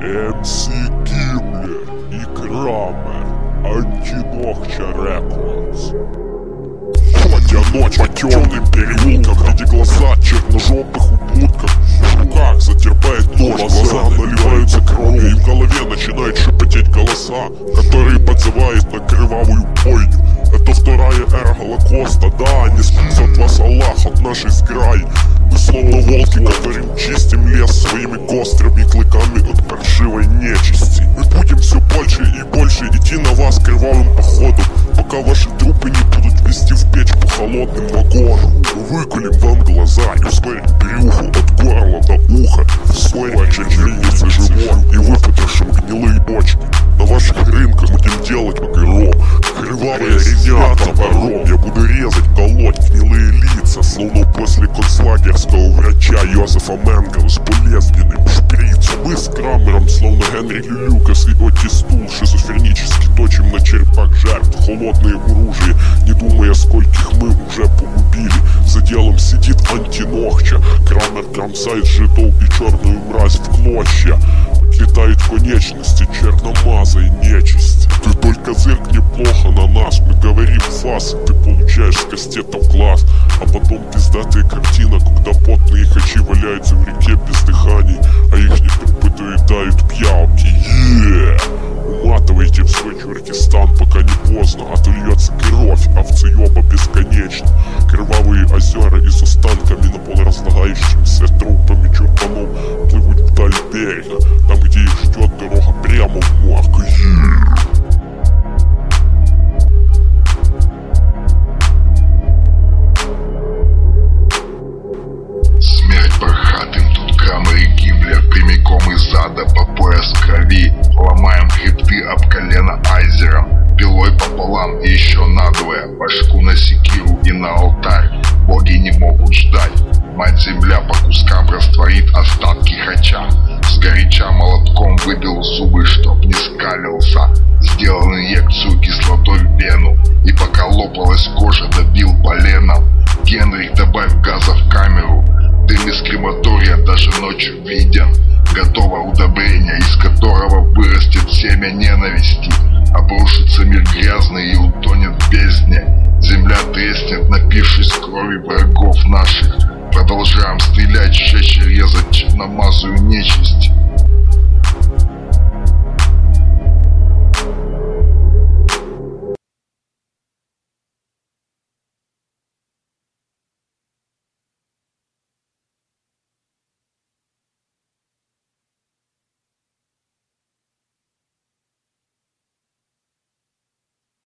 МС Гиммлер и Крамер, Антинохча Рекордс. Ходя ночь по темным переулкам, видя глаза черножопых ублюдков, в руках затерпает нож, глаза наливаются кровью, и в голове начинают шепотеть голоса, которые подзывают на кровавую бойню. Это вторая эра Голокоста, да, не спасет вас Аллах от нашей сграи. Мы словно волки, которым чистим лес своими острыми клыками от паршивой нечисти. Мы будем все больше и больше идти на вас кровавым походом, пока ваши трупы не будут вести в печь по холодным вагонам. Мы выкулим вам глаза и вспорим брюху от горла до уха, вспорим червяницы живот и выпотрошим гнилые почки. На ваших рынках будем делать макарон, кровавые резня топором. Я буду резать, колоть гнилые лица, словно после концлагерского врача Йозефа Менгела с болезненным шприцем. Мы с Крамером, словно Генри Люкас и Отти Стул, шизофренически точим на черепах жертв холодные оружие, не думая, скольких мы уже погубили. За делом сидит Антинохча, Крамер кромсает жидов и черную мразь в клочья. Отлетают конечности черномазой нечисти. Ты только зыркни плохо на нас, мы говорим фас, и ты получаешь с кастета в глаз. А потом пиздатая картина, когда потные хачи валяются в реке без дыханий, а ихни трупы доедают пьявки. Уматывайте в свой Чертистан, пока не поздно, а то льется кровь овцеёба бесконечно. Кровавые озера и с останками на полуразлагающимся трупами чурбанов плывут вдаль берега, там, где их ждет дорога прямо в морг. Смерть пархатым, тут Крамер и Гиммлер прямиком из ада по пояс крови. Ломаем хребты об колено айзером, пилой пополам и еще надвое, башку на секиру и на алтарь. Боги не могут ждать, мать-земля по кускам растворит остатки хача. Сгоряча молотком выбил зубы, чтоб не скалился. Сделал инъекцию кислотой в вену, и пока лопалась кожа, добил поленом. Генрих, добавь газа в камеру, дым из крематория даже ночью виден. Готово удобрение, из которого вырастет семя ненависти. Обрушится мир грязный и утонет в бездне. Земля треснет, напившись крови врагов наших. Продолжаем стрелять, чаще резать черномазую нечисть.